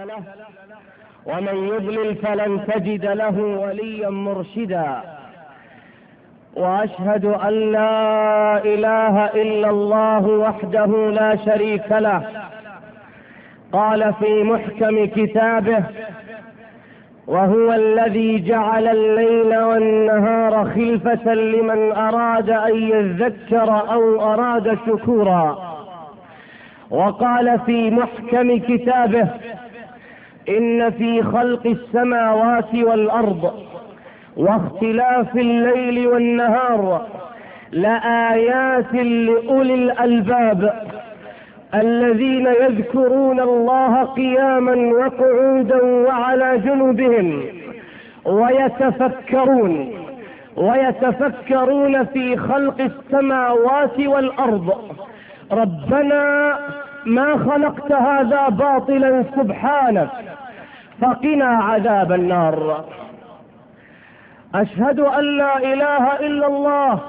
ومن يضلل فلن تجد له وليا مرشدا. وأشهد أن لا إله إلا الله وحده لا شريك له، قال في محكم كتابه: وهو الذي جعل الليل والنهار خلفة لمن أراد أن يذكر أو أراد شكورا. وقال في محكم كتابه: إن في خلق السماوات والأرض واختلاف الليل والنهار لآيات لأولي الألباب الذين يذكرون الله قياما وقعودا وعلى جنوبهم ويتفكرون في خلق السماوات والأرض. ربنا ما خلقت هذا باطلا سبحانك فقنا عذاب النار. أشهد أن لا إله إلا الله،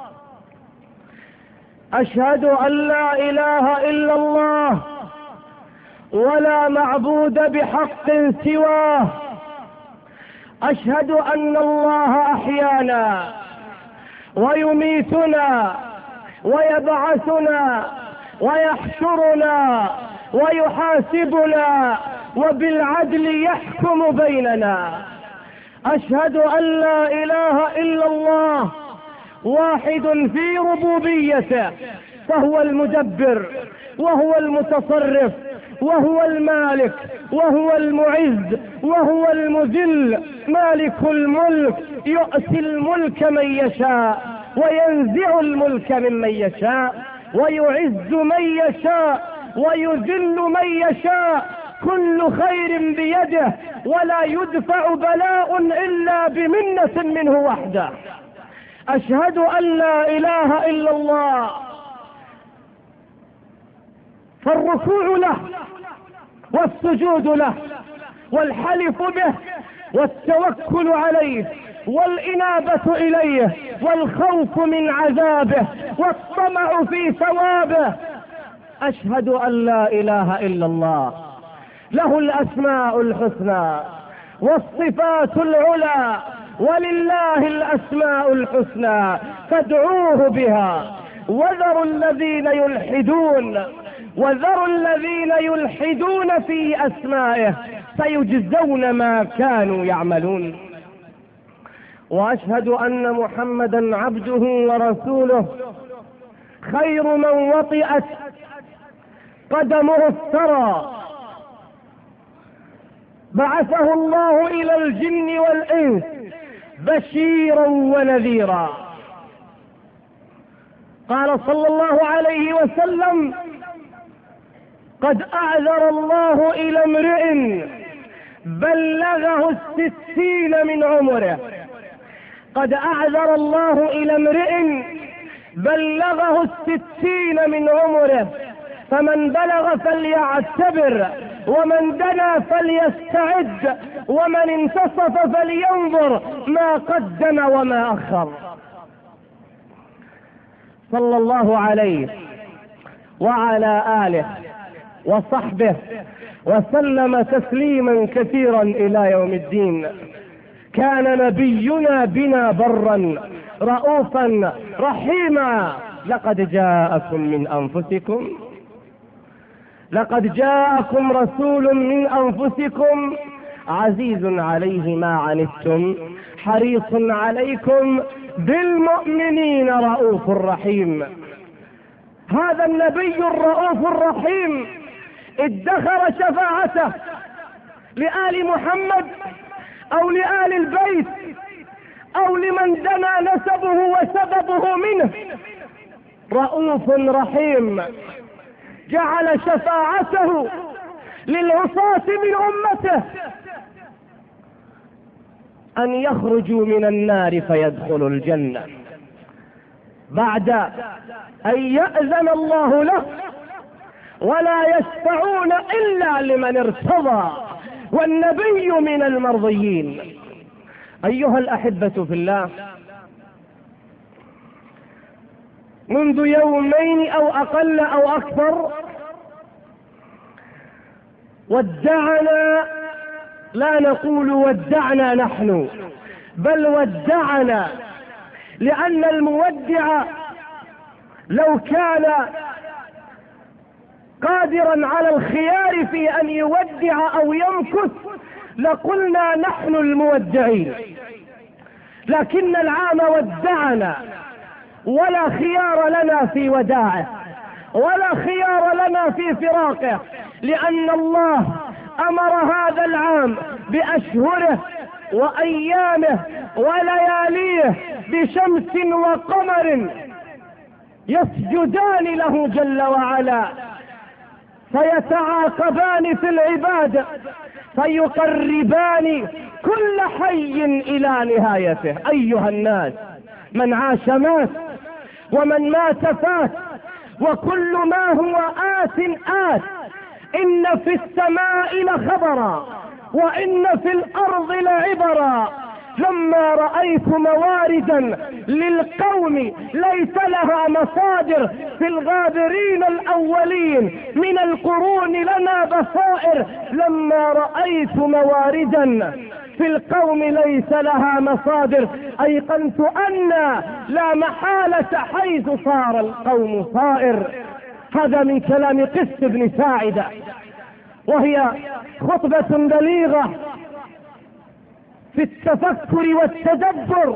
أشهد أن لا إله إلا الله ولا معبود بحق سواه. أشهد أن الله أحيانا ويميتنا ويبعثنا ويحشرنا ويحاسبنا وبالعدل يحكم بيننا. أشهد أن لا إله إلا الله واحد في ربوبيته، فهو المدبر وهو المتصرف وهو المالك وهو المعز وهو المذل، مالك الملك يؤتي الملك من يشاء وينزع الملك ممن يشاء ويعز من يشاء ويذل من يشاء، كل خير بيده ولا يدفع بلاء إلا بمنة منه وحده. أشهد أن لا إله إلا الله، فالركوع له والسجود له والحلف به والتوكل عليه والإنابة إليه والخوف من عذابه والطمع في ثوابه. أشهد أن لا إله إلا الله، له الأسماء الحسنى والصفات العلى، ولله الأسماء الحسنى فادعوه بها. وذروا الذين يلحدون في أسمائه سيجزون ما كانوا يعملون. وأشهد أن محمدا عبده ورسوله، خير من وطئت قدمه الثرى، بعثه الله إلى الجن والإنس بشيرا ونذيرا. قال صلى الله عليه وسلم: قد أعذر الله إلى امرئ بلغه 60 من عمره. قد أعذر الله إلى امرئ بلغه 60 من عمره، فمن بلغ فليعتبر، ومن دنا فليستعد، ومن انتصف فلينظر ما قدم وما أخر. صلى الله عليه وعلى آله وصحبه وسلم تسليما كثيرا إلى يوم الدين. كان نبينا بنا برا رؤوفا رحيما. لقد جاءكم رسول من أنفسكم عزيز عليه ما عنتم حريص عليكم بالمؤمنين رؤوف رحيم. هذا النبي الرؤوف الرحيم ادخر شفاعته لآل محمد أو لآل البيت أو لمن دنا نسبه وسببه منه. رؤوف رحيم، جعل شفاعته للعصاة من أمته أن يخرجوا من النار فيدخلوا الجنة بعد أن يأذن الله له، ولا يشفعون إلا لمن ارتضى، والنبي من المرضيين. أيها الأحبة في الله، منذ يومين أو أقل أو أكثر ودعنا، لا نقول ودعنا نحن، بل ودعنا، لأن المودع لو كان قادرا على الخيار في أن يودع أو يمكث لقلنا نحن المودعين، لكن العام ودعنا ولا خيار لنا في وداعه ولا خيار لنا في فراقه، لأن الله أمر هذا العام بأشهره وأيامه ولياليه بشمس وقمر يسجدان له جل وعلا، فيتعاقبان في العبادة، فيقربان كل حي إلى نهايته. أيها الناس، من عاش مات، ومن مات فات، وكل ما هو آت آت. إن في السماء لخبرا وإن في الأرض لعبرا. لما رأيت مواردا للقوم ليس لها مصادر في الغابرين الأولين من القرون لنا بصائر، لما رأيت مواردا في القوم ليس لها مصادر أيقنت أن لا محالة حيث صار القوم صائر. هذا من كلام قس بن ساعدة، وهي خطبة بليغة في التفكر والتدبر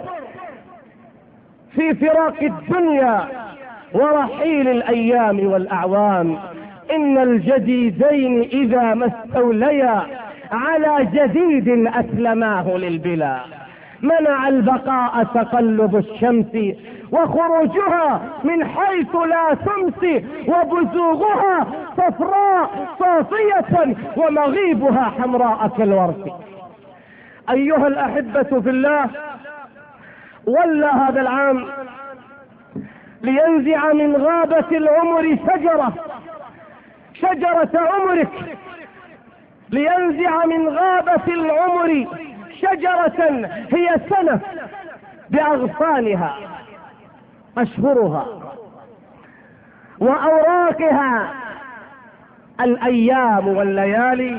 في فراق الدنيا ورحيل الأيام والأعوام. إن الجديدين إذا ما استوليا على جديد أسلماه للبلا. منع البقاء تقلب الشمس وخروجها من حيث لا تمسي، وبزوغها صفراء صافية ومغيبها حمراء كالورق. أيها الأحبة في الله، ولى هذا العام لينزع من غابة العمر شجرة عمرك، لينزع من غابة العمر شجرة هي سنة بأغصانها أشهرها وأوراقها الأيام والليالي.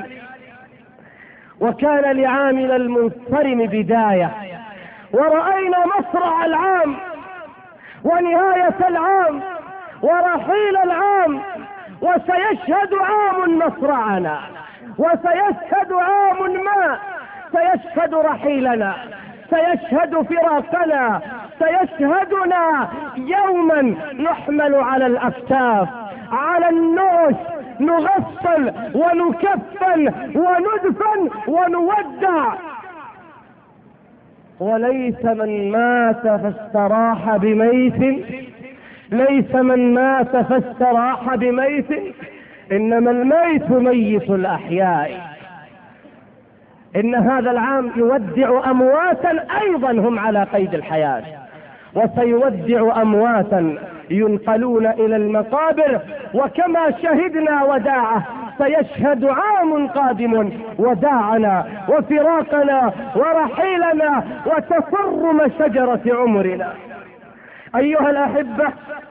وكان لعامنا المنصرم بداية، ورأينا مصرع العام ونهاية العام ورحيل العام، وسيشهد عام مصرعنا، وسيشهد عام ما، سيشهد رحيلنا، سيشهد فراقنا، سيشهدنا يوما نحمل على الأكتاف على النعش، نغسل ونكفن وندفن ونودع. وليس من مات فاستراح بميت، ليس من مات فاستراح بميت، إنما الميت ميت الأحياء. إن هذا العام يودع أمواتا أيضا هم على قيد الحياة، وسيودع أمواتا ينقلون إلى المقابر. وكما شهدنا وداعه سيشهد عام قادم وداعنا وفراقنا ورحيلنا وتصرم شجرة عمرنا. أيها الأحبة،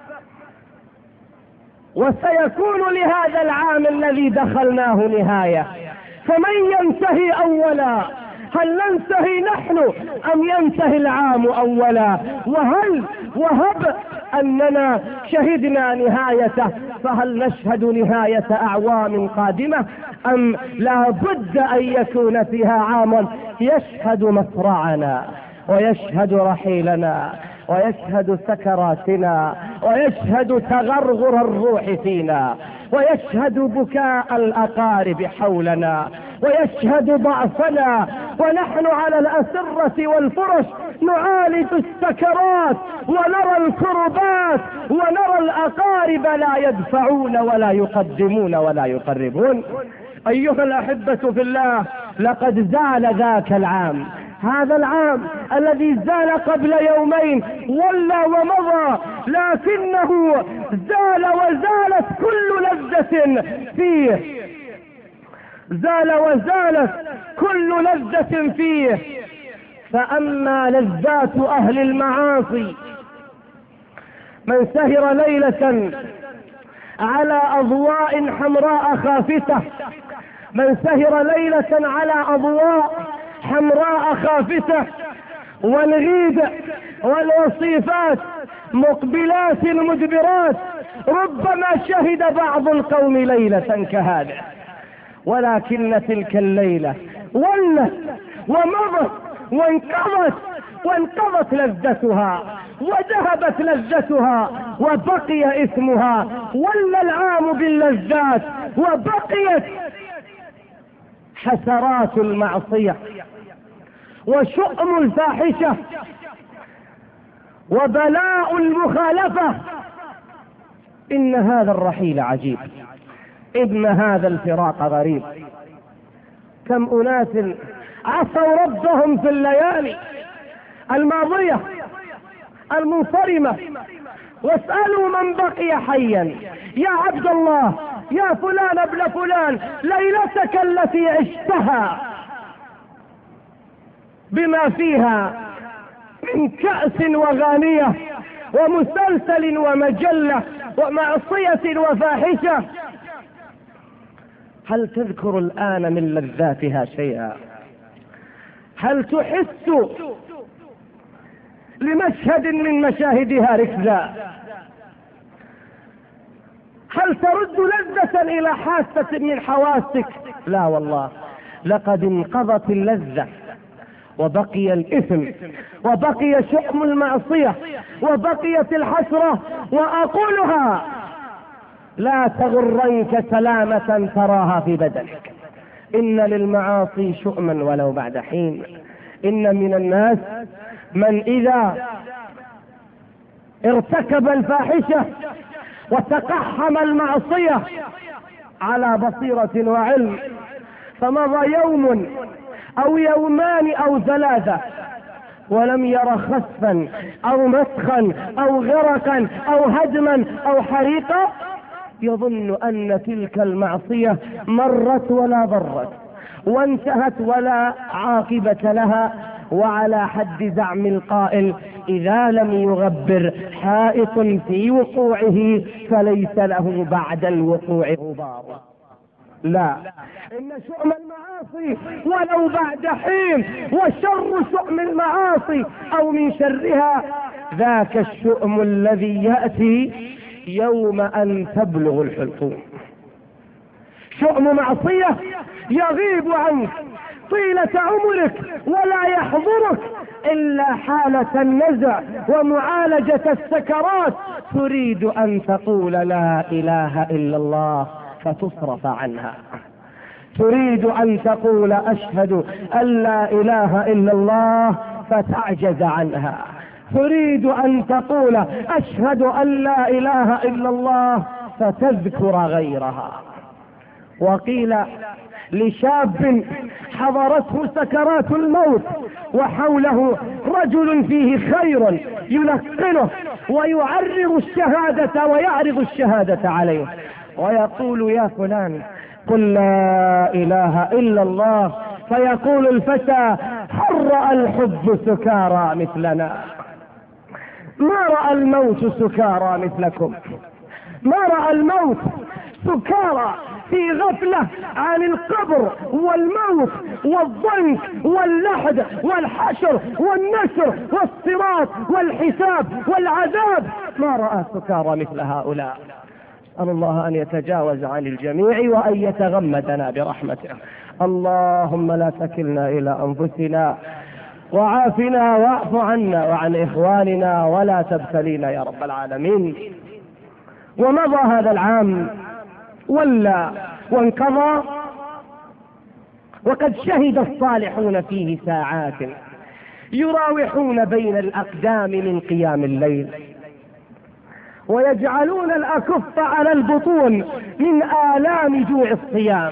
وسيكون لهذا العام الذي دخلناه نهاية، فمن ينتهي أولا؟ هل ننتهي نحن أم ينتهي العام أولا؟ وهب أننا شهدنا نهايته، فهل نشهد نهاية أعوام قادمة، أم لا بد أن يكون فيها عام يشهد مصرعنا ويشهد رحيلنا ويشهد سكراتنا ويشهد تغرغر الروح فينا ويشهد بكاء الأقارب حولنا ويشهد ضعفنا، ونحن على الأسرة والفرش نعالج السكرات ونرى الكربات ونرى الأقارب لا يدفعون ولا يقدمون ولا يقربون. أيها الأحبة في الله، لقد زال ذاك العام، هذا العام الذي زال قبل يومين ولى ومضى، لكنه زال وزالت كل لذة فيه، زال وزالت كل لذة فيه. فأما لذات أهل المعاصي من سهر ليلة على أضواء حمراء خافتة من سهر ليلة على أضواء حمراء خافتة والغيد والوصيفات مقبلات مدبرات، ربما شهد بعض القوم ليلة كهذه، ولكن تلك الليلة ولت ومضت وانقضت لذتها وذهبت لذتها وبقي اسمها، ولى العام باللذات وبقيت حسرات المعصية وشؤم الفاحشة وبلاء المخالفة. إن هذا الرحيل عجيب، إن هذا الفراق غريب. كم أناس عصوا ربهم في الليالي الماضية المنصرمة، واسألوا من بقي حيا: يا عبد الله، يا فلان ابن فلان، ليلتك التي عشتها بما فيها من كأس وغانية ومسلسل ومجلة ومعصية وفاحشة، هل تذكر الآن من لذاتها شيئا؟ هل تحس لمشهد من مشاهدها ركزا؟ هل ترد لذة إلى حاسة من حواسك؟ لا والله، لقد انقضت اللذة وبقي الإثم وبقي شؤم المعصية وبقيت الحسرة. وأقولها: لا تغرنك سلامة تراها في بدنك، إن للمعاصي شؤما ولو بعد حين. إن من الناس من إذا ارتكب الفاحشة وتقحم المعصية على بصيرة وعلم، فمضى يوم أو يومان أو ثلاثة ولم ير خسفا أو مسخا أو غرقا أو هدما أو حريقا، يظن أن تلك المعصية مرت ولا ضرت وانتهت ولا عاقبة لها. وعلى حد زعم القائل: إذا لم يغبر حائط في وقوعه فليس له بعد الوقوع غبار. لا، إن شؤم المعاصي ولو بعد حين، وشر شؤم المعاصي أو من شرها ذاك الشؤم الذي يأتي يوم أن تبلغ الحلقوم. شؤم معصية يغيب عنك طيلة عمرك ولا يحضرك إلا حالة النزع ومعالجة السكرات، تريد أن تقول لا إله إلا الله فتصرف عنها، تريد أن تقول أشهد أن لا إله إلا الله فتعجز عنها، تريد أن تقول أشهد أن لا إله إلا الله فتذكر غيرها. وقيل لشاب حضرته سكرات الموت وحوله رجل فيه خير يلقنه ويعرض الشهادة ويعرض الشهادة عليه ويقول: يا فلان قل لا إله إلا الله. فيقول الفتى: هل رأى الحب سكارى مثلنا؟ ما رأى الموت سكارى مثلكم، ما رأى الموت سكارى في غفلة عن القبر والموت والضنك واللحد والحشر والنشر والصراط والحساب والعذاب، ما رأى سكارى مثل هؤلاء. أسأل الله أن يتجاوز عن الجميع وأن يتغمدنا برحمته. اللهم لا تكلنا إلى أنفسنا، وعافنا واعف عنا وعن إخواننا، ولا تبتلينا يا رب العالمين. ومضى هذا العام ولا وانقضى، وقد شهد الصالحون فيه ساعات يراوحون بين الأقدام من قيام الليل، ويجعلون الأكف على البطون من آلام جوع الصيام،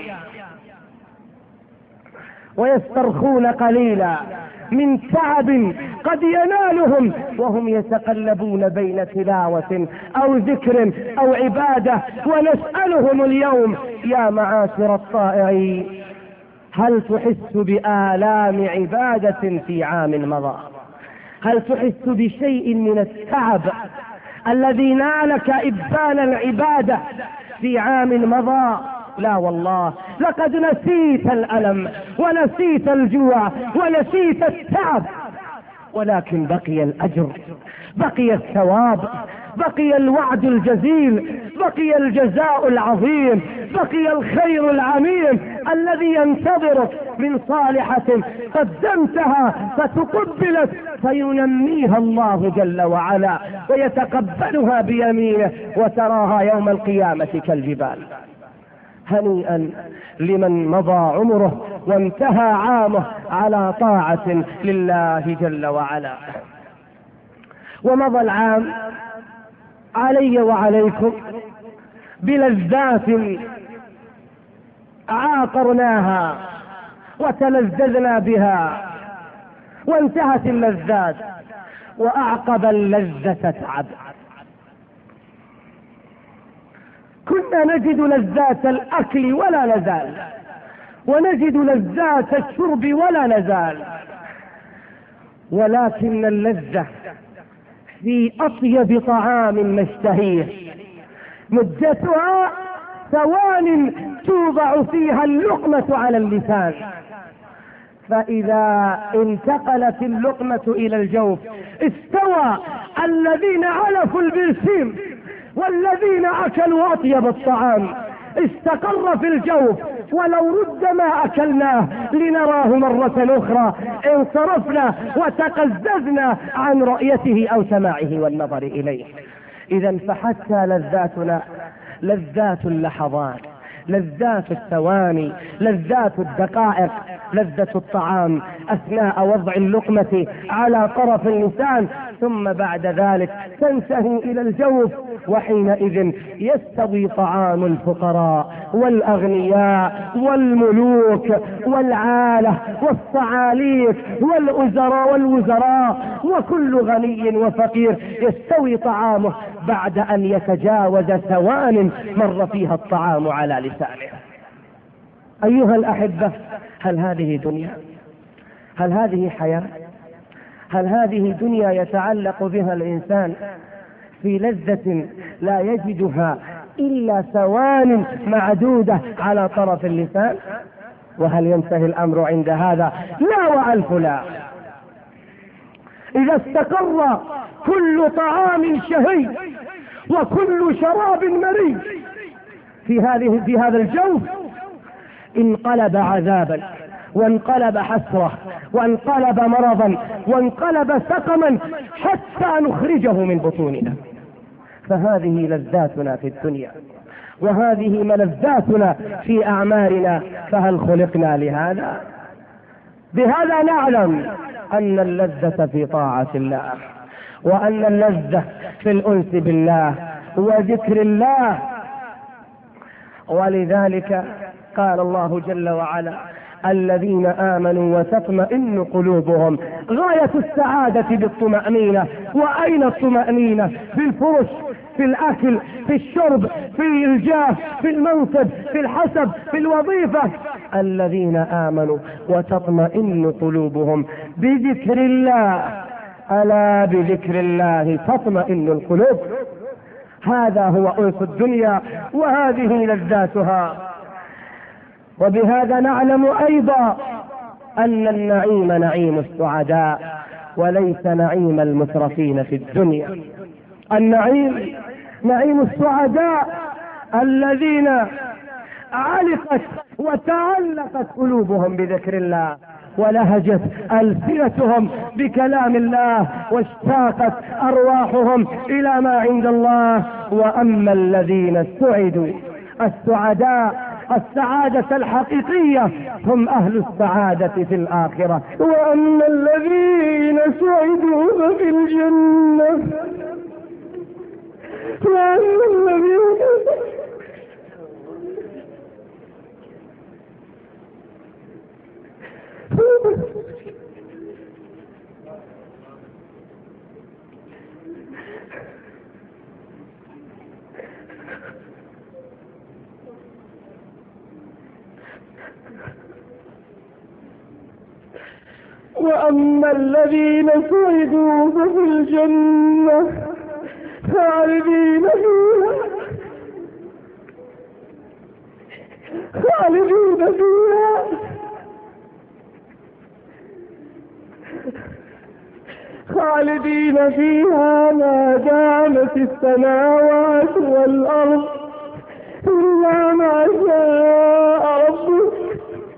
ويسترخون قليلا من تعب قد ينالهم وهم يتقلبون بين تلاوة أو ذكر أو عبادة. ونسألهم اليوم: يا معاشر الطائعين، هل تحس بآلام عبادة في عام مضى؟ هل تحس بشيء من التعب الذي نالك إبان العبادة في عام مضى؟ لا والله، لقد نسيت الألم ونسيت الجوع ونسيت التعب، ولكن بقي الأجر، بقي الثواب، بقي الوعد الجزيل، بقي الجزاء العظيم، بقي الخير العميم الذي ينتظرك من صالحة قدمتها فتقبلت فينميها الله جل وعلا ويتقبلها بيمينه وتراها يوم القيامة كالجبال. هنيئا لمن مضى عمره وانتهى عامه على طاعة لله جل وعلا. ومضى العام علي وعليكم بلذات عاقرناها وتلذذنا بها، وانتهت اللذات وأعقب اللذة تعب. كنا نجد لذات الأكل ولا نزال، ونجد لذات الشرب ولا نزال، ولكن اللذة في أطيب طعام نشتهيه مدتها ثوان توضع فيها اللقمة على اللسان، فإذا انتقلت اللقمة إلى الجوف استوى الذين علفوا البرسيم والذين أكلوا أطيب الطعام، استقر في الجوف، ولو رد ما أكلناه لنراه مرة أخرى انصرفنا وتقززنا عن رؤيته أو سماعه والنظر إليه. إذا فحتى لذاتنا لذات اللحظات، لذات الثواني، لذات الدقائق، لذة الطعام أثناء وضع اللقمة على طرف اللسان، ثم بعد ذلك تنتهي إلى الجوف، وحينئذ يستوي طعام الفقراء والأغنياء والملوك والعالة والصعاليك والوزراء وكل غني وفقير يستوي طعامه بعد أن يتجاوز ثوان مر فيها الطعام على لسانه. أيها الأحبة، هل هذه دنيا؟ هل هذه حياة؟ هل هذه دنيا يتعلق بها الإنسان في لذة لا يجدها إلا ثوان معدودة على طرف اللسان؟ وهل ينتهي الأمر عند هذا؟ لا وألف لا. إذا استقر كل طعام شهي وكل شراب مري في هذا الجوف انقلب عذابا، وانقلب حسرة، وانقلب مرضا، وانقلب سقما حتى نخرجه من بطوننا. فهذه لذاتنا في الدنيا، وهذه ملذاتنا في أعمارنا، فهل خلقنا لهذا؟ بهذا نعلم أن اللذة في طاعة الله، وأن اللذة في الأنس بالله وذكر الله. ولذلك قال الله جل وعلا: الذين آمنوا وتطمئن قلوبهم. غاية السعادة بالطمأنينة. وأين الطمأنينة؟ في الفرش، في الأكل، في الشرب، في الجاه، في المنصب، في الحسب، في الوظيفة. الذين آمنوا وتطمئن قلوبهم بذكر الله، ألا بذكر الله تطمئن القلوب. هذا هو أنس الدنيا، وهذه لذاتها. وبهذا نعلم أيضا أن النعيم نعيم السعداء وليس نعيم المترفين في الدنيا. النعيم نعيم السعداء الذين علقت وتعلقت قلوبهم بذكر الله، ولهجت ألسنتهم بكلام الله، واشتاقت أرواحهم إلى ما عند الله. وأما الذين سعدوا السعداء السعادة الحقيقية هم أهل السعادة في الآخرة. وأما الذين سعدوا في الجنة، وأما الذين وأما الذين سعدوا ففي الجنة خالدين فيها خالدين فيها خالدين فيها ما دامت السماوات والأرض إلا ما شاء ربك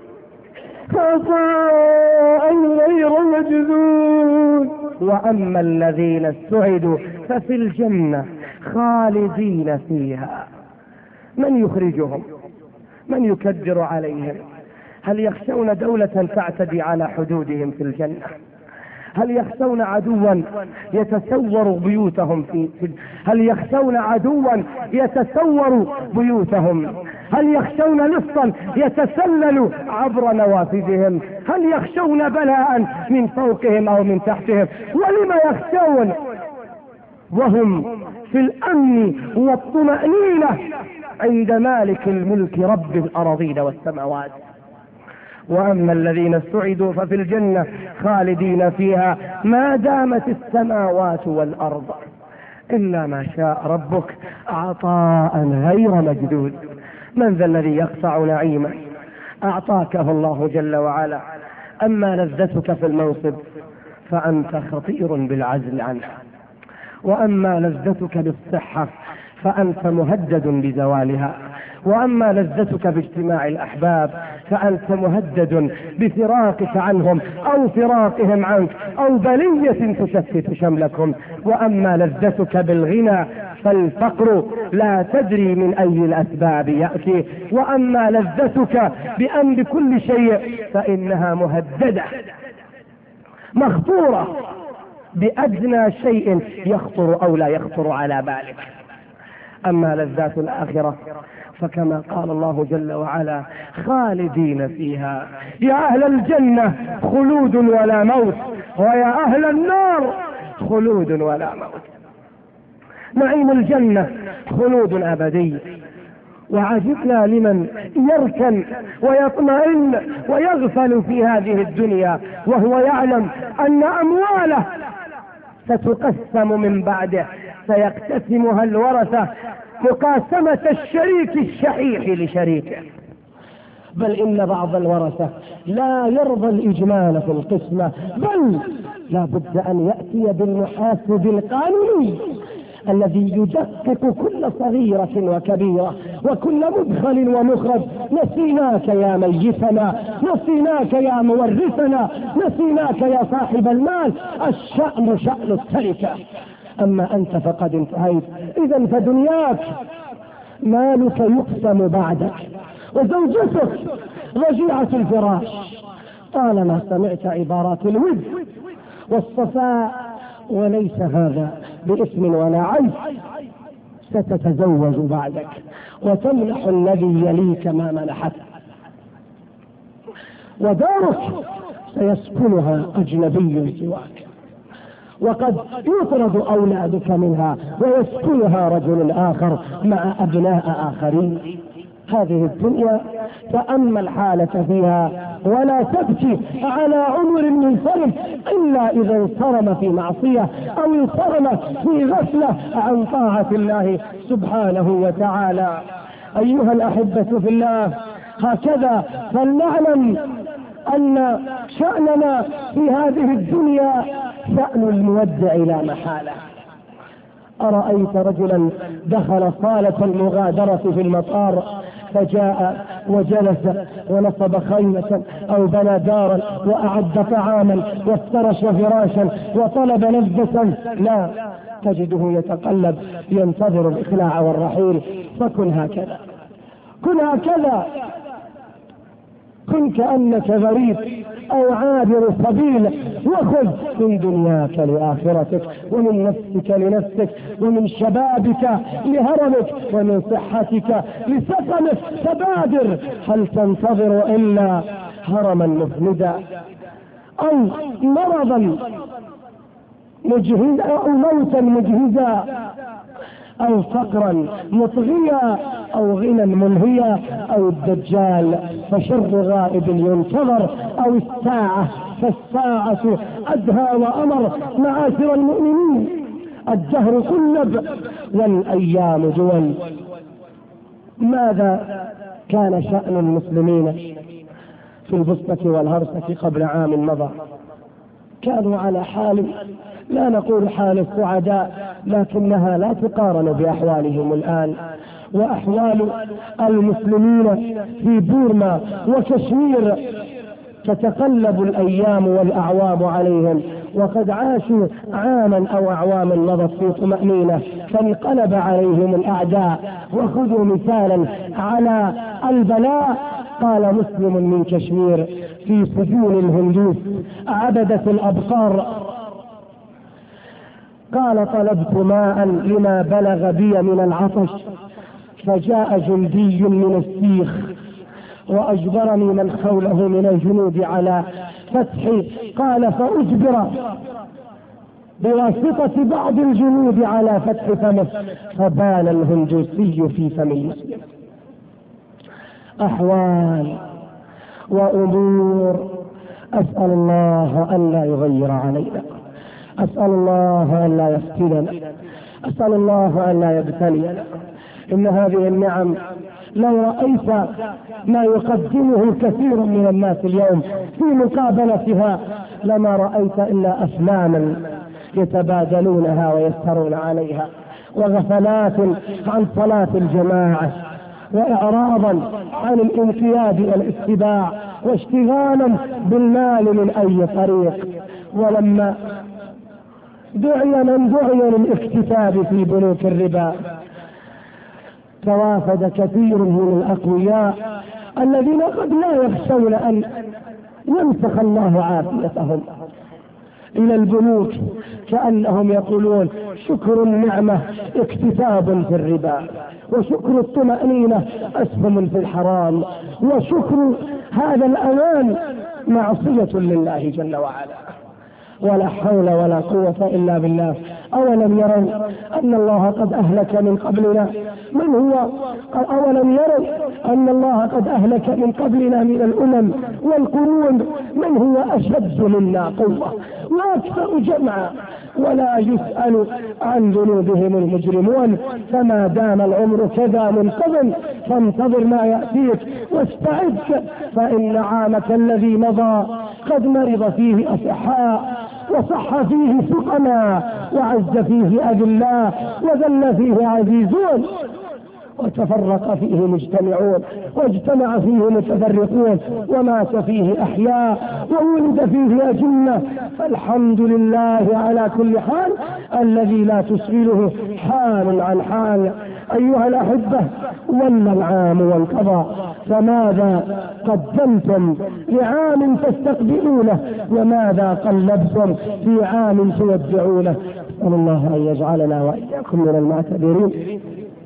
عطاء غير مجذوذ. وأما الذين سعدوا ففي الجنة خالدين فيها. من يخرجهم؟ من يكدر عليهم؟ هل يخشون دولة تعتدي على حدودهم في الجنة؟ هل يخشون عدوا يتسور بيوتهم هل يخشون عدوا يتسور بيوتهم؟ هل يخشون لصا يتسلل عبر نوافذهم؟ هل يخشون بلاء من فوقهم او من تحتهم؟ ولما يخشون وهم في الامن والطمأنينة عند مالك الملك رب الارضين والسماوات. وأما الذين سعدوا ففي الجنة خالدين فيها ما دامت السماوات والأرض إلا ما شاء ربك عطاء غير مجدود. من ذا الذي يقطع نعيما أعطاكه الله جل وعلا؟ أما لذتك في المنصب فأنت خطير بالعزل عنه، وأما لذتك بالصحة فأنت مهدد بزوالها، وأما لذتك باجتماع الأحباب فأنت مهدد بفراقك عنهم أو فراقهم عنك أو بلية تشتت شملكم. وأما لذتك بالغنى فالفقر لا تدري من أي الأسباب يأتي. وأما لذتك بأن بكل شيء فإنها مهددة مخطورة بأدنى شيء يخطر أو لا يخطر على بالك. أما لذات الآخرة فكما قال الله جل وعلا خالدين فيها. يا أهل الجنة خلود ولا موت، ويا أهل النار خلود ولا موت. نعيم الجنة خلود أبدي، وعجبنا لمن يركن ويطمئن ويغفل في هذه الدنيا وهو يعلم أن أمواله ستقسم من بعده، سيقتسمها الورثة مقاسمة الشريك الشحيح لشريكه. بل إن بعض الورثة لا يرضى الإجمال في القسمة، بل لا بد أن يأتي بالمحاسب القانوني الذي يدقق كل صغيرة وكبيرة وكل مدخل ومخرج. نسيناك يا ميتنا، نسيناك يا مورثنا، نسيناك يا صاحب المال، الشأن شأن التركة، أما أنت فقد انتهيت. إذن فدنياك مالك يقسم بعدك، وزوجتك رجيعة الفراش. طالما سمعت عبارات الود والصفاء وليس هذا باسم ولا عيب، ستتزوج بعدك وتمنح الذي يليك ما منحك، ودارك سيسكنها أجنبي سواك، وقد يطرد أولادك منها ويسكنها رجل آخر مع أبناء آخرين. هذه الدنيا تأمل حالة فيها ولا تبكي على عمر منصرم إلا إذا انصرم في معصية أو انصرم في غفلة عن طاعة الله سبحانه وتعالى. أيها الأحبة في الله، هكذا فلنعلم أن شأننا في هذه الدنيا شأن المودع لا محالة. أرأيت رجلا دخل صالة المغادرة في المطار فجاء وجلس ونصب خيمة أو بنى دارا وأعد طعاما وافترش فراشا وطلب لذة؟ لا، تجده يتقلب ينتظر الإخلاع والرحيل. فكن هكذا، كن هكذا، كن كأنك غريب أو عابر سبيل، وخذ من دنياك لآخرتك، ومن نفسك لنفسك، ومن شبابك لهرمك، ومن صحتك لسقمك. فبادر، هل تنتظر إلا هرما مفندا أو مرضا مجهزا أو موتا مجهزا أو فقرا مطغيا أو غنى منهيا أو الدجال فشر غائب ينتظر أو الساعة فالساعة أدهى وأمر. معاشر المؤمنين، الدهر قلب والأيام دول. ماذا كان شأن المسلمين في البسطة والهرسة قبل عام مضى كانوا على حال، لا نقول حال السعداء، لكنها لا تقارن بأحوالهم الآن. وأحوال المسلمين في بورما وكشمير تتقلب الأيام والأعوام عليهم، وقد عاشوا عاما أو أعواما مضت في طمأنينة، فانقلب عليهم الأعداء. وخذوا مثالا على البلاء، قال مسلم من كشمير في سجون الهندوس عبدة الأبقار، قال طلبت ماء لما بلغ بي من العطش، فجاء جندي من السيخ وأجبرني من حوله من الجنود على فتحي، قال فأجبر بواسطة بعض الجنود على فتح فمه، فبان الهندوسي في فم المسلم. أحوال وأمور أسأل الله أن لا يغير علينا، أسأل الله أن لا يفتننا، أسأل الله أن لا يبتلينا. إن هذه النعم لو رأيت ما يقدمه كثير من الناس اليوم في مقابلتها لما رأيت إلا أفلاما يتبادلونها ويسهرون عليها، وغفلات عن صلاة الجماعة، وإعراضا عن الانقياد والاتباع، واشتغالا بالمال من أي طريق. ولما دعي من دعي للاكتساب في بنوك الربا توافد كثير من الأقوياء الذين قد لا يخشون أن ينسخ الله عافيتهم إلى البنوك، كأنهم يقولون شكر النعمة اكتساب في الربا، وشكر الطمأنينة أسهم في الحرام، وشكر هذا الأمان معصية لله جل وعلا. ولا حول ولا قوة إلا بالله. أولم يروا أن الله قد أهلك من قبلنا من هو أولم يروا أن الله قد أهلك من قبلنا من الأمم والقرون من هو أشد منا قوة وأكثر جمعا ولا يسأل عن ذنوبهم المجرمون. فما دام العمر كذا منتظم فانتظر ما يأتيك واستعد، فإن عامك الذي مضى قد مرض فيه أصحاء، وصح فيه سقما، وعز فيه أذلاء، وذل فيه عزيزون، وتفرق فيه مجتمعون، واجتمع فيه متفرقون، ومات فيه أحياء، وولد فيه أجنة. فالحمد لله على كل حال الذي لا تشغله حال عن حال. أيها الأحبة، ولى العام وانقضى، فماذا قدمتم لعام تستقبلونه، وماذا قلبتم في عام تودعونه؟ أسأل الله أن يجعلنا وإياكم من المعتبرين.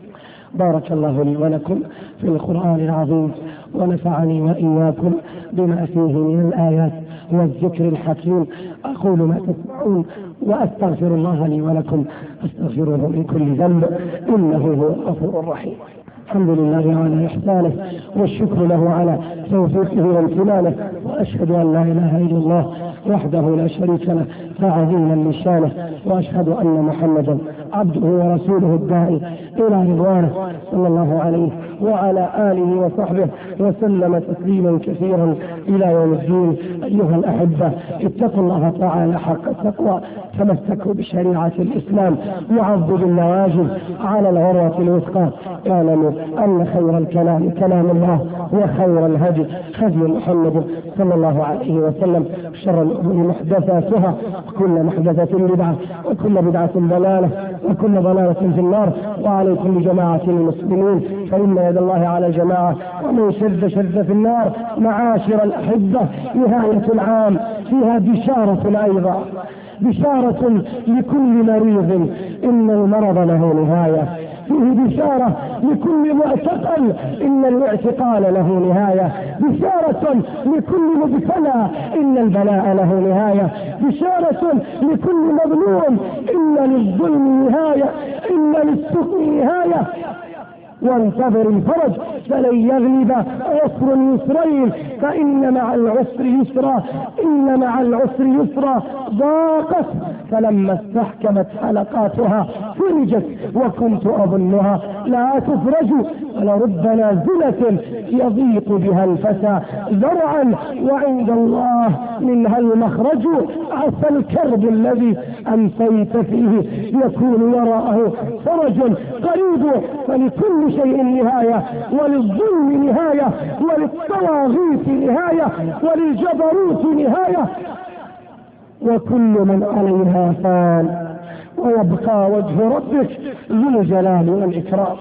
بارك الله لي ولكم في القرآن العظيم، ونفعني وإياكم بما فيه من الآيات والذكر الحكيم. أقول ما تسمعون وأستغفر الله لي ولكم، أستغفروه من كل ذنب إنه هو الغفور الرحيم. الحمد لله على إحسانه، والشكر له على توفيقه وامتنانه، وأشهد أن لا إله إلا الله وحده لا شريك له تعظيما لشانه، وأشهد أن محمدا عبده ورسوله الداعي إلى رضوانه صلى الله عليه وعلى آله وصحبه وسلم تسليما كثيرا إلى يوم الدين. أيها الأحبة، اتقوا الله تعالى حق التقوى، تمسكوا بشريعة الإسلام، وعضوا بالنواجذ على العروة الوثقى. اعلموا أن خير الكلام كلام الله، وخير الهدي هدي محمد صلى الله عليه وسلم، شر الأمور محدثاتها، وكل محدثة بدعة، وكل بدعة ضلالة، وكل ضلالة في النار. وعليكم بجماعة المسلمين، فإن يد الله على الجماعة، ومن شد في النار. معاشر الأحبة، نهاية العام فيها بشارة أيضا، بشارة لكل مريض إن المرض له نهاية، فيه بشارة لكل معتقل إن الاعتقال له نهاية، بشارة لكل مبتلى إن البلاء له نهاية، بشارة لكل مظلوم إن للظلم نهاية، إن للسكن نهاية. وانتظر الفرج فلن يغلب عسر يسرين، فإن مع العسر يسرا، إن مع العسر يسرا، ضاقت فلما استحكمت حلقاتها فرجت وكنت أظنها لا تفرج، ولرب نازلة يضيق بها الفتى ذرعا وعند الله منها المخرج. عسى الكرب الذي أمسيت فيه يكون وراءه فرج قريب، فلكل شيء نهاية، وللظلم نهاية، وللطواغيت نهاية، وللجبروت نهاية، وكل من عليها فان ويبقى وجه ربك ذو الجلال والإكرام.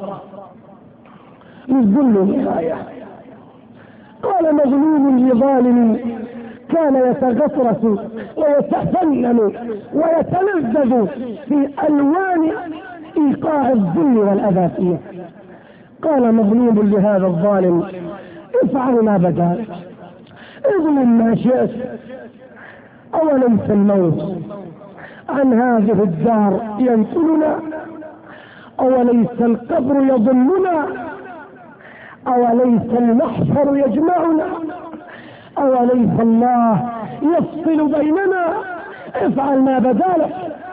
للظلم نهاية. قال مظلوم لظالم كان يتغطرس ويتفنن ويتلذذ في ألوان إيقاع الذل والأذى فيه. قال مظلوم لهذا الظالم افعل ما بدا لك، اظلم ما شئت، أوليس الموت عن هذه الدار ينقلنا؟ أوليس القبر يضمنا؟ أوليس المحشر يجمعنا؟ أوليس الله يفصل بيننا؟ افعل ما بدا لك.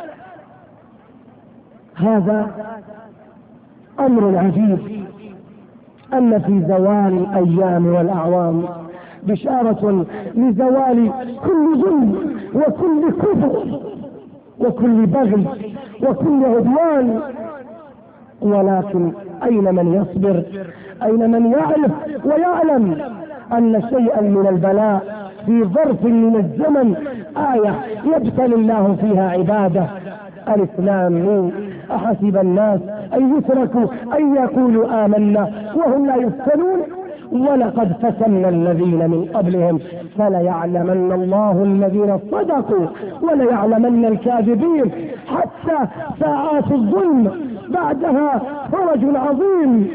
هذا أمر عجيب، أن في زوال الأيام والأعوام بشارة لزوال كل ظلم وكل كفر وكل بغي وكل عدوان. ولكن أين من يصبر؟ أين من يعرف ويعلم أن شيئا من البلاء في ظرف من الزمن آية يبتلي الله فيها عباده؟ الإسلام أحسب الناس أن يتركوا أن يقولوا آمنا وهم لا يفتنون؟ ولقد فتنا الذين من قبلهم فليعلمن الله الذين صدقوا وليعلمن الكاذبين. حتى ساعات الظلم بعدها فرج عظيم.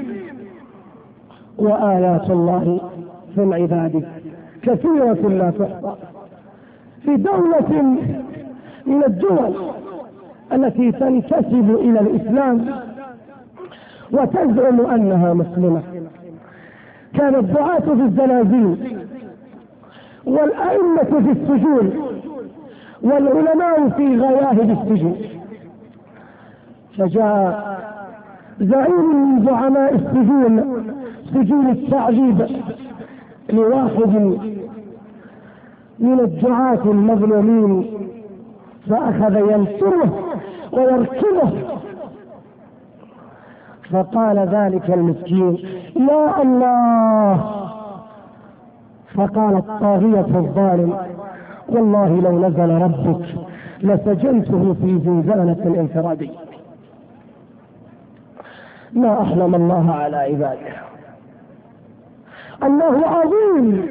وآيات الله في العباد كثيرة لا تحصى. في دولة من الدول التي تنتسب إلى الإسلام وتزعم أنها مسلمة، كان الدعاة في الزنازين والأئمة في السجون والعلماء في غياهب السجون، فجاء زعيم من زعماء السجون، سجون التعذيب، لواحد من الدعاة المظلومين فأخذ ينصره ويركبه، فقال ذلك المسكين يا الله. فقال الطاغية الظالم والله لو نزل ربك لسجنته في زنزانة انفرادية. ما أحلم الله على عباده. الله عظيم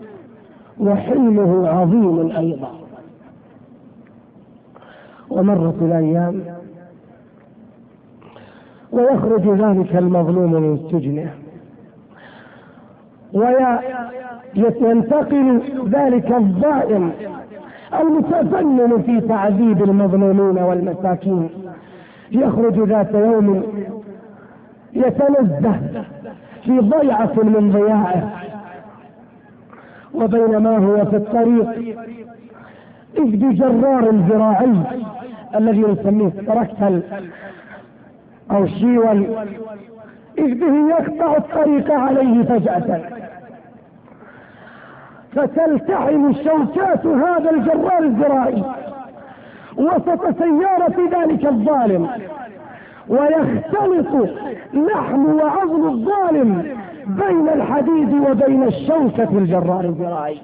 وحلمه عظيم أيضا. ومرت الأيام ويخرج ذلك المظلوم من سجنه وينتقل ذلك الظالم المتفنن في تعذيب المظلومين والمساكين، يخرج ذات يوم يتنزه في ضيعة من ضياعه، وبينما هو في الطريق إذ بجرار الذراعي الذي نسميه تركتل أو شيول، إذ به يقطع الطريق عليه فجأة، فتلتحم شوكات هذا الجرار الذراعي وسط سيارة ذلك الظالم، ويختلط لحم وعظم الظالم بين الحديد وبين الشوكة الجرار الذراعي.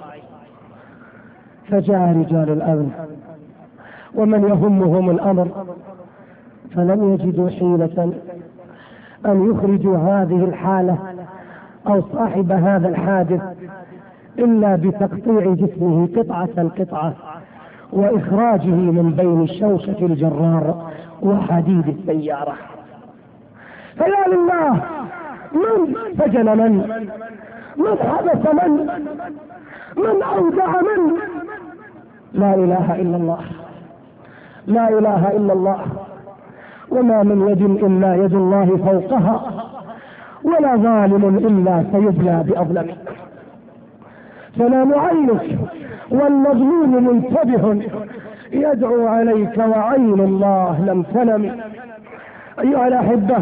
فجاء رجال الأمن ومن يهمهم الأمر فلم يجدوا حيلة أن يخرجوا هذه الحالة أو صاحب هذا الحادث إلا بتقطيع جسمه قطعة قطعة وإخراجه من بين شوكة الجرار وحديد السيارة. فيا لله، من سجن من حبس من أودع من؟ لا إله إلا الله، لا إله إلا الله. وما من يد إلا يد الله فوقها، ولا ظالم إلا سيبلى بأظلمه. تنام عينك والمظلوم منتبه يدعو عليك وعين الله لم تنم. أيها الأحبة،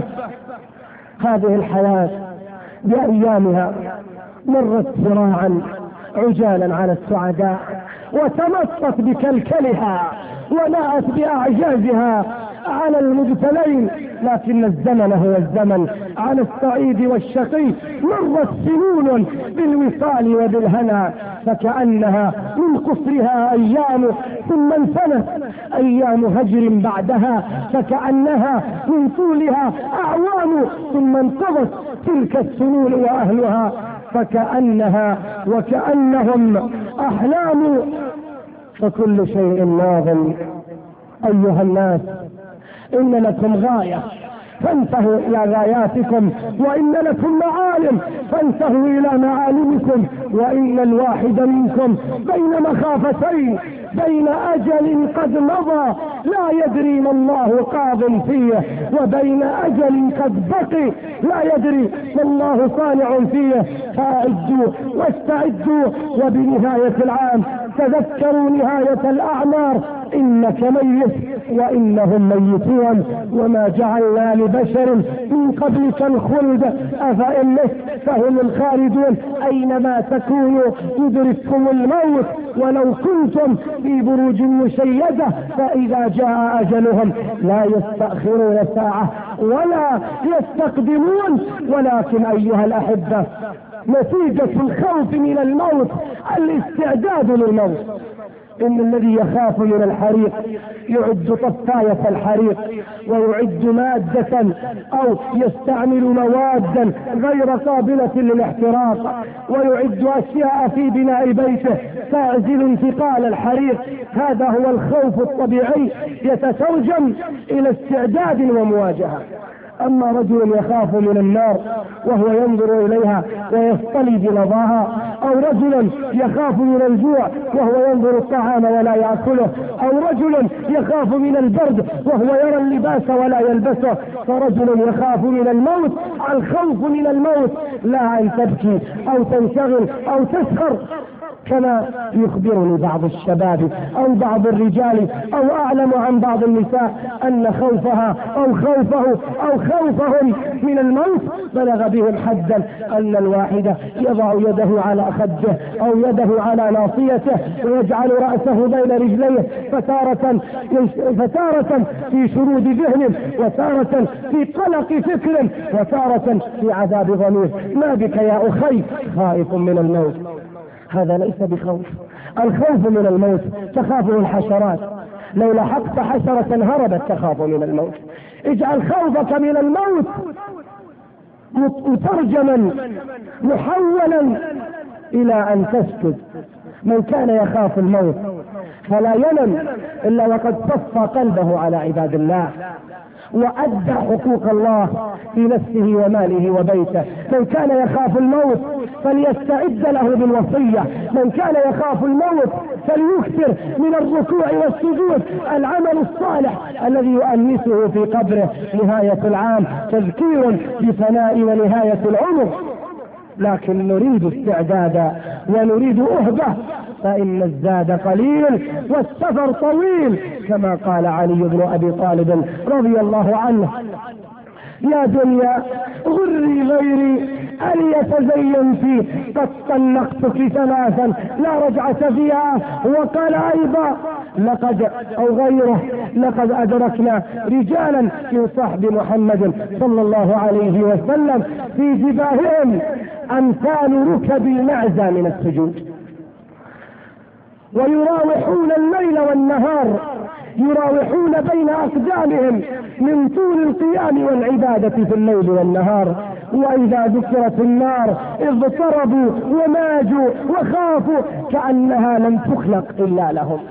هذه الحياة بأيامها مرت سراعا عجالا على السعداء، وتمطت بكلكلها ونأت بأعجازها على المبتلين، لكن الزمن هو الزمن على السعيد والشقي. مرت سنون بالوصال وبالهنا، فكأنها من قصرها أيام ثم انثنت أيام هجر بعدها، فكأنها من طولها أعوام ثم انقضت تلك السنون وأهلها، فكأنها وكأنهم أحلام، فكل شيء ناظم. أيها الناس، إن لكم غاية فانتهوا إلى غاياتكم، وإن لكم معالم فانتهوا إلى معالمكم، وإن الواحد منكم بين مخافتين، بين أجل قد مضى لا يدري ما الله قاض فيه، وبين أجل قد بقي لا يدري ما الله صانع فيه. فأعدوا واستعدوا، وبنهاية العام تذكروا نهاية الأعمار، إنك ميت وإنهم ميتون، وما جعلنا لبشر من قبلك الخلد أفإن مت فهم الخالدون. أينما تكونوا يدرككم الموت ولو كنتم في بروج مشيدة، فإذا جاء أجلهم لا يستأخرون ساعة ولا يستقدمون. ولكن أيها الأحبة، نتيجة الخوف من الموت الاستعداد للموت. إن الذي يخاف من الحريق يعد طفاية الحريق، ويعد مادة أو يستعمل مواد غير قابلة للاحتراق، ويعد أشياء في بناء بيته تعزل انتقال الحريق. هذا هو الخوف الطبيعي يتترجم إلى استعداد ومواجهة. أما رجل يخاف من النار وهو ينظر إليها ويصطلي بلظاها، أو رجل يخاف من الجوع وهو ينظر الطعام ولا يأكله، أو رجل يخاف من البرد وهو يرى اللباس ولا يلبسه، فرجل يخاف من الموت. الخوف من الموت لا أن تبكي أو تنشغل أو تسخر، كما يخبرني بعض الشباب أو بعض الرجال أو أعلم عن بعض النساء أن خوفها أو خوفه أو خوفهم من الموت بلغ بهم حدا أن الواحد يضع يده على خده أو يده على ناصيته ويجعل رأسه بين رجليه، فتارة في شرود ذهن، وتارة في قلق فكر، وتارة في عذاب ضمير. ما بك يا أخي خائف من الموت؟ هذا ليس بخوف. الخوف من الموت تخافه الحشرات، لو لحقت حشرة هربت تخاف من الموت. اجعل خوفك من الموت مترجما محولا إلى أن تسكت. من كان يخاف الموت فلا ينم إلا وقد صفى قلبه على عباد الله وأدى حقوق الله في نفسه وماله وبيته. من كان يخاف الموت فليستعد له بالوصية. من كان يخاف الموت فليكثر من الركوع والسجود، العمل الصالح الذي يؤنسه في قبره. نهاية العام تذكير بفناء ونهاية العمر، لكن نريد استعدادا ونريد أهبة، فإن الزاد قليل والسفر طويل، كما قال علي بن أبي طالب رضي الله عنه: يا دنيا غري غيري أن يتزين فيه، قد طلقتك ثلاثا لا رجعة فيها. وقال أيضا لقد أو غيره: لقد أدركنا رجالا من صحب محمد صلى الله عليه وسلم في جباههم أمثال ركب المعزى من السجود، ويراوحون الليل والنهار، يراوحون بين أقدامهم من طول القيام والعبادة في الليل والنهار. وإذا ذكرت النار اضطربوا وماجوا وخافوا كأنها لم تخلق إلا لهم.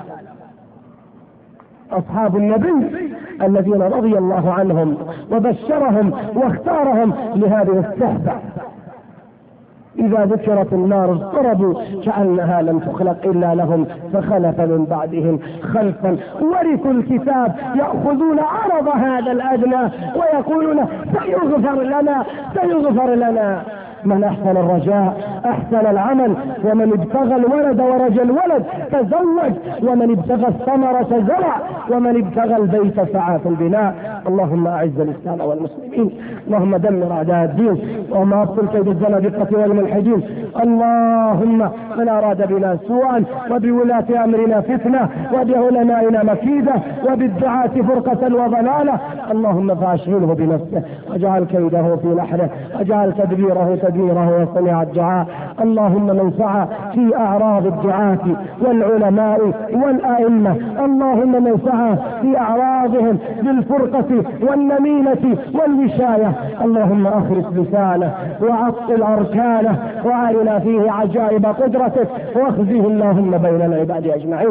أصحاب النبي الذين رضي الله عنهم وبشرهم واختارهم لهذه الصحبة، إذا ذكرت النار اضطربوا كأنها لم تخلق إلا لهم، فخلف من بعدهم خلفا ورثوا الكتاب يأخذون عرض هذا الأدنى ويقولون سيغفر لنا سيغفر لنا. من أحسن الرجاء أحسن العمل، ومن ابتغى الولد ورجى الولد تزوج، ومن ابتغى الثمرة زرع، ومن ابتغى البيت سعى في البناء. اللهم أعز الإسلام والمسلمين، اللهم دمر أعداء الدين، اللهم أبطل كيد الزنادقة والملحدين. اللهم من أراد بنا سوءا وبولاة أمرنا فتنة وبعلمائنا مكيدة وبالدعاة فرقة وضلالة، اللهم فأشغله بنفسه واجعل كيده في نحره واجعل تدبيره تدميره وصنع الدعاء. اللهم من سعى في أعراض الدعاة والعلماء والأئمة، اللهم من سعى في أعراضهم بالفرقة والنميمة والوشاية، اللهم أخرس لسانه وعطل أركانه وأرنا فيه عجائب قدرتك واخزيه اللهم بين العباد أجمعين.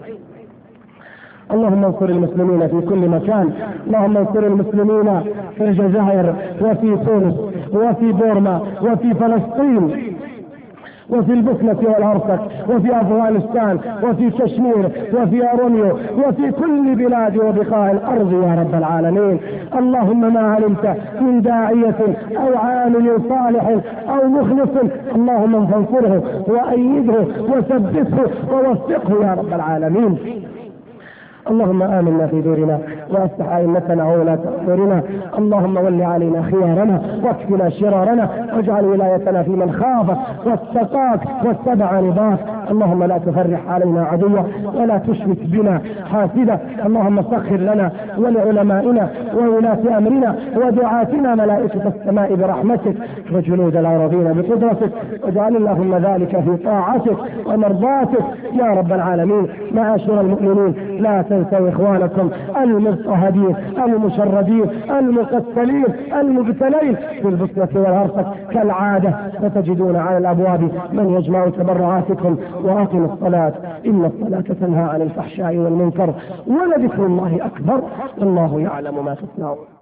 اللهم انصر المسلمين في كل مكان، اللهم انصر المسلمين في الجزائر وفي تونس وفي بورما وفي فلسطين وفي البوسنة والهرسك وفي أفغانستان وفي كشمير وفي أورونيو وفي كل بلاد وبقاع الأرض يا رب العالمين. اللهم ما علمت من داعية أو عامل صالح أو مخلص اللهم فانصره وأيده وثبته ووفقه يا رب العالمين. اللهم آمنا في دورنا واصلح أئمتنا وولاة أمورنا، اللهم ول علينا خيارنا واكفنا شرارنا واجعل ولايتنا في من خافك واتقاك واتبع رضاك. اللهم لا تفرح علينا عدوا ولا تشمت بنا حاسدا. اللهم سخر لنا ولعلمائنا وولاة أمرنا ودعاتنا ملائكة السماء برحمتك وجنود الأراضين بقدرتك، واجعل اللهم ذلك في طاعتك ومرضاتك يا رب العالمين. معاشر المؤمنين، لا تنسوا إخوانكم المضطهدين المشردين المقتلين المبتلين في البوسنة والهرسك كالعادة، وتجدون على الأبواب من يجمع تبرعاتكم. وأقم الصلاة إن الصلاة تنهى عن الفحشاء والمنكر ولذكر الله أكبر والله يعلم ما تصنعون.